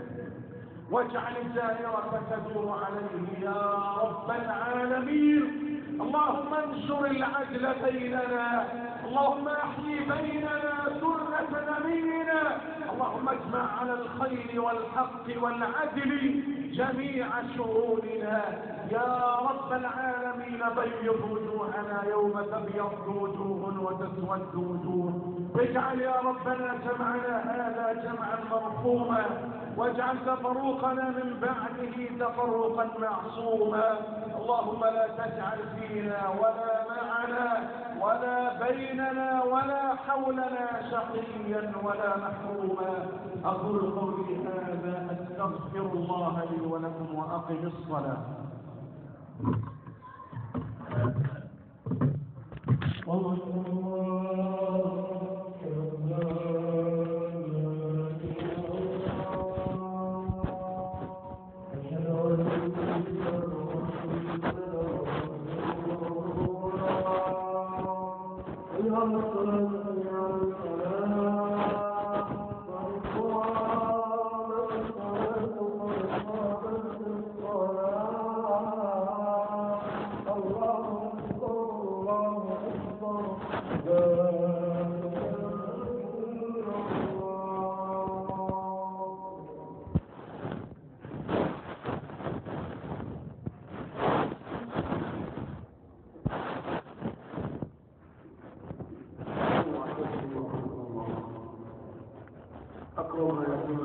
واجعل الدائرة تدور عليه يا رب العالمين. اللهم انشر العدل بيننا، اللهم احيي بيننا سنة نبينا، اللهم اجمع على الخير والحق والعدل جميع شؤوننا يا رب العالمين. بيض وجوهنا يوم تبيض وجوه وتسود وجوه، واجعل يا ربنا جمعنا هذا جمعا مرحوما، واجعل تفرقنا من بعده تفرقا معصوما. اللهم لا تجعل فينا ولا معنا ولا بيننا ولا حولنا شقيا ولا محروما. أقول قولي هذا أستغفر الله لي ولكم وأقم الصلاة. الله يوم يكون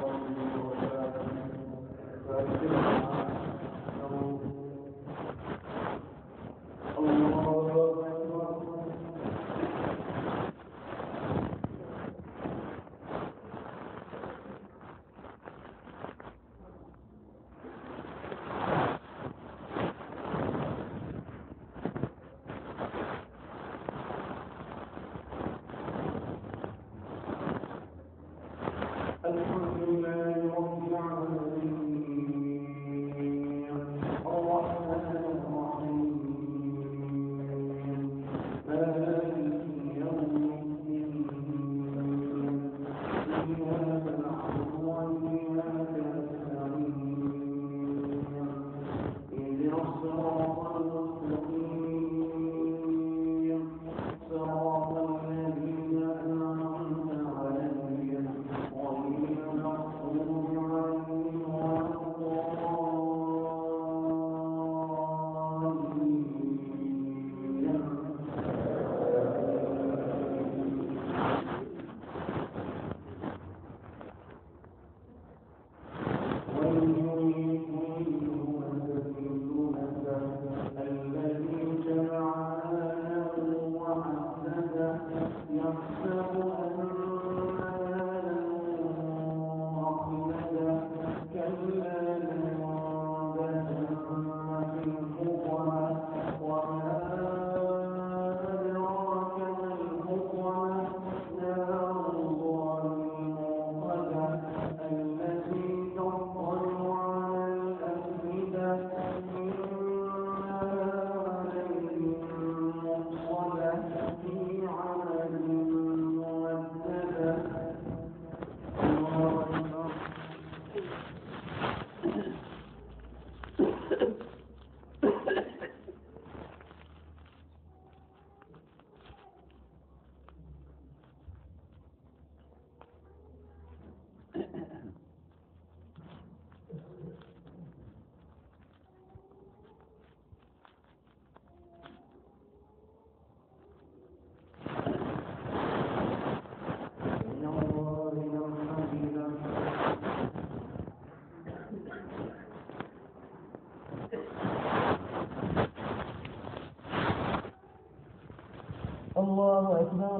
الله أكبر.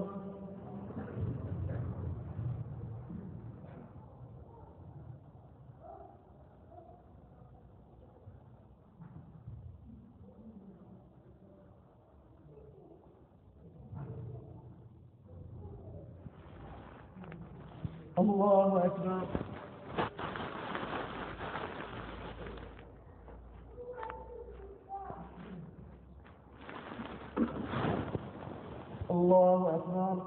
الله أكبر. الله أكبر.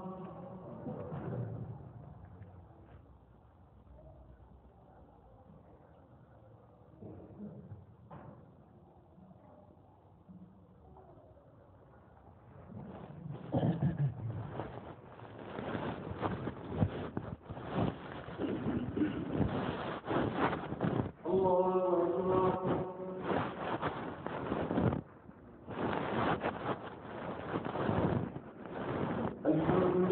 الحمد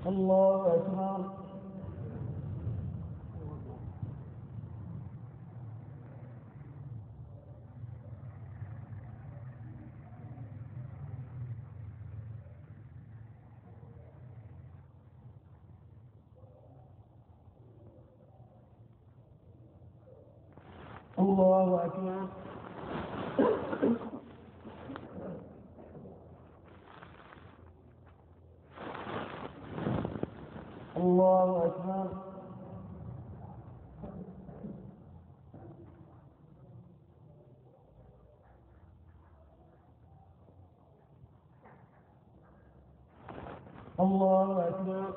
الله أكبر. الله أكبر. الله أكبر. الله أكبر.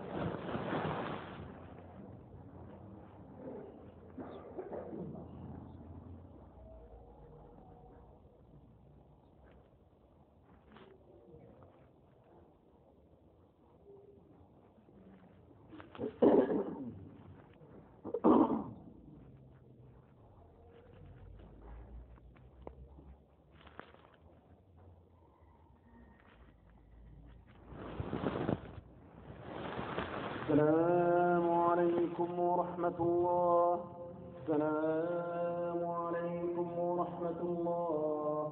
السلام عليكم ورحمة الله. السلام عليكم ورحمة الله.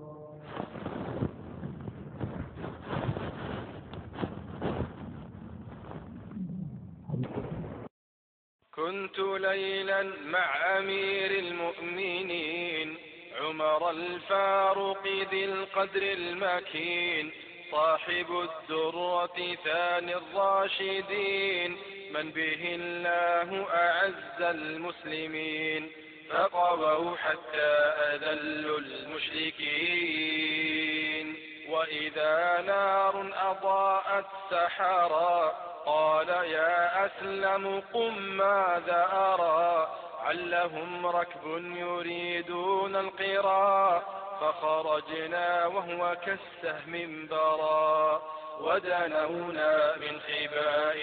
كنت ليلا مع أمير المؤمنين عمر الفاروق ذي القدر المكين صاحب الدرة ثاني الراشدين من به الله أعز المسلمين فقووا حتى أذلوا المشركين وإذا نار أضاءت سحرا قال يا أسلم قم ماذا أرى علهم ركب يريدون القرى فخرجنا وهو كالسهم برا ودنونا من خباء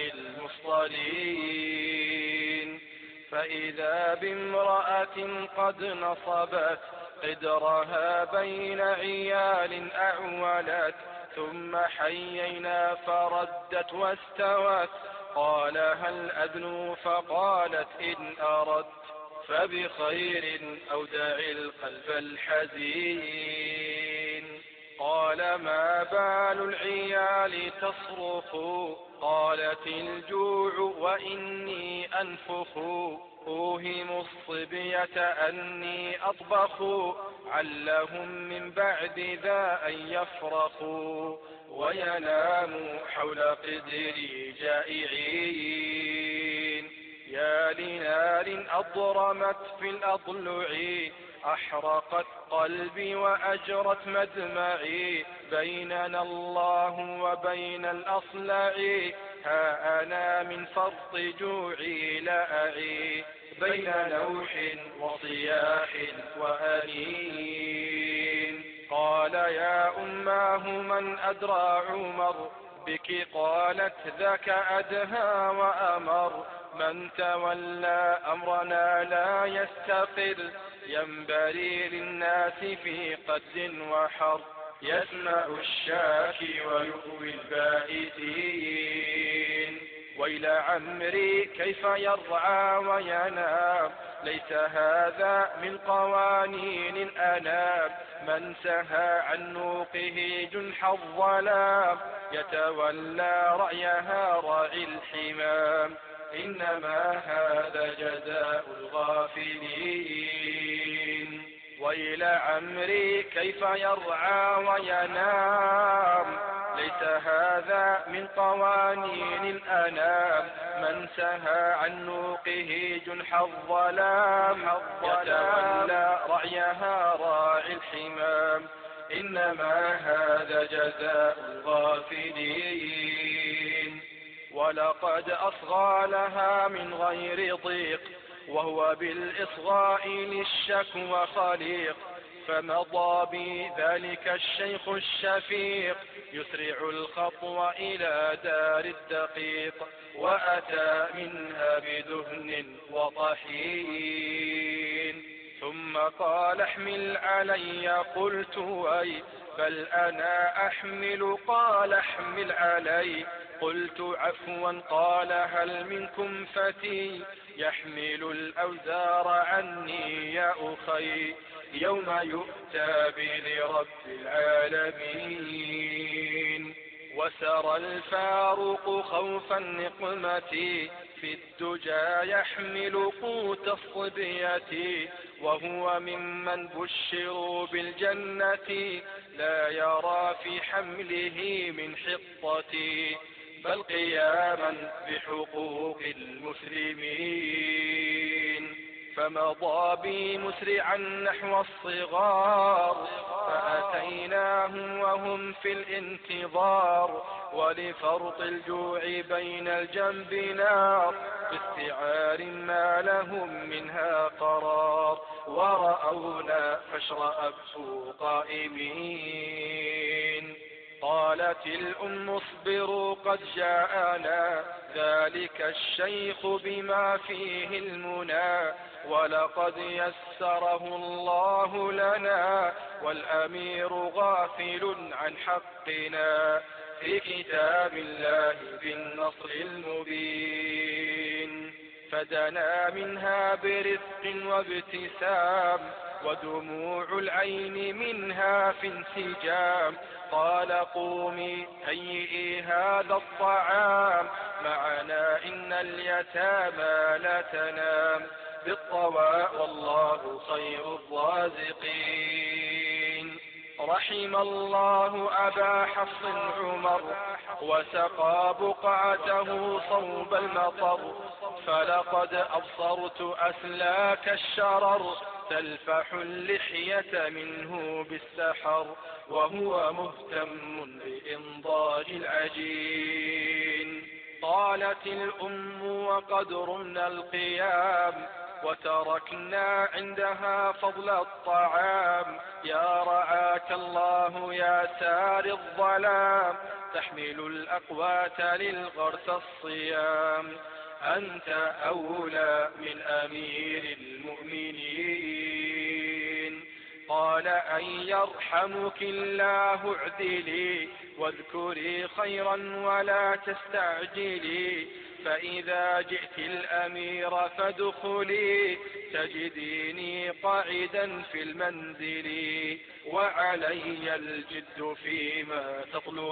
المصطلين فإذا بامرأة قد نصبت قدرها بين عيال أعولت ثم حيينا فردت واستوت قال هل أدنو فقالت إن أردت فبخير أو دع القلب الحزين قال ما بال العيال تصرخ قالت الجوع وإني أنفخ أوهم الصبية أني أطبخ علهم من بعد ذا أن يفرخوا ويناموا حول قدري جائعين يا لنار أضرمت في الأضلع أحرقت قلبي وأجرت مدمعي بيننا الله وبين الأصلع ها أنا من فرط جوعي لا أعي بين نوح وصياح وأنين قال يا أماه من أدرى عمر بك قالت ذاك أدهى وأمر من تولى أمرنا لا يستقر ينبري للناس في قد وحر يسمع الشاكي ويؤوي البائسين ويل عمري كيف يرعى وينام ليس هذا من قوانين الأنام من سهى عن نوقه جنح الظلام يتولى رعيها راعي الحمام إنما هذا جزاء الغافلين ويل عمري كيف يرعى وينام ليس هذا من قوانين الأنام من سهى عن نوقه جنح الظلام يتولى رعيها راعي الحمام إنما هذا جزاء الغافلين ولقد أصغى لها من غير ضيق وهو بالإصغاء للشكوى خليق فمضى بذلك الشيخ الشفيق يسرع الخطو إلى دار الدقيق وأتى منها بدهن وطحين ثم قال احمل علي قلت أي بل أنا أحمل. قال احمل علي. قلت عفوا. قال هل منكم فتي يحمل الأوزار عني يا أخي؟ يوم يؤتى بي لرب العالمين. وسرى الفاروق خوف النقمة في الدجى يحمل قوت الصبية، وهو ممن بشروا بالجنة لا يرى في حمله من حطة، بل قياما بحقوق المسلمين. فمضى بي مسرعا نحو الصغار، فأتيناهم وهم في الانتظار، ولفرط الجوع بين الجنب نار، باستعار ما لهم منها قرار. ورأونا فاشرأبوا قائمين. قالت الأم اصبروا قد جاءنا ذلك الشيخ بما فيه المنى، ولقد يسره الله لنا والأمير غافل عن حقنا، في كتاب الله بالنصر المبين. فدنا منها برفق وابتسام، ودموع العين منها في انسجام. قال قومي هيئي هذا الطعام معنا، إن اليتامى لا تنام بالطواء والله خير الرازقين. رحم الله أبا حفص عمر، وسقى بقعته صوب المطر، فلقد أبصرت أسلاك الشرر تلفح اللحية منه بالسحر، وهو مهتم بإنضاج العجين. قالت الأم وقد رمنا القيام، وتركنا عندها فضل الطعام. يا رعاك الله يا سار الظلام، تحمل الأقوات للغرس الصيام. أنت أولى من أمير المؤمنين. قال أن يرحمك الله اعدلي، واذكري خيرا ولا تستعجلي، فإذا جئت الأمير فادخلي، تجديني قاعدا في المنزل، وعلي الجد فيما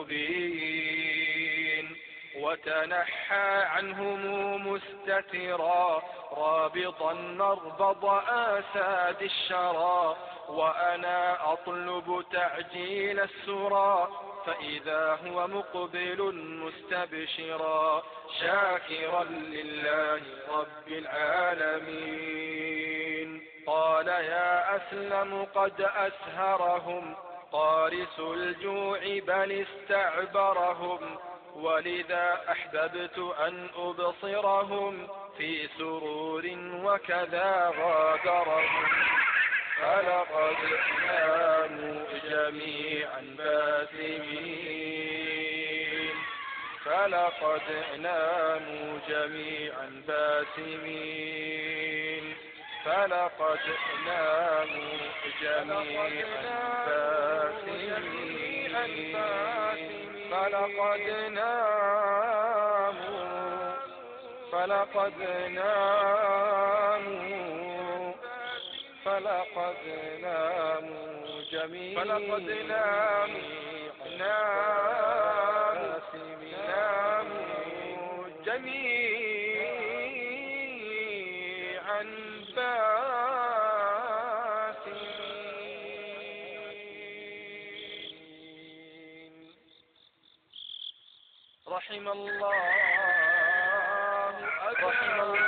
تطلبين. وتنحى عنهم مستترا، رابطا مربض آساد الشرى، وأنا أطلب تعجيل السرى، فإذا هو مقبل مستبشرا، شاكرا لله رب العالمين. قال يا أسلم قد أسهرهم قارس الجوع بل استعبرهم، ولذا أحببت أن أبصرهم في سرور وكذا غادرهم. فلقد ناموا جميعا باسمين، فلقد ناموا جميعا باسمين، فلقد ناموا جميعا باسمين، فلقد ناموا، فلقد ناموا، فلقد ناموا جميعا، فلقد ناموا، ناموا، ناموا جميعا باسمين. رحم الله، رحم الله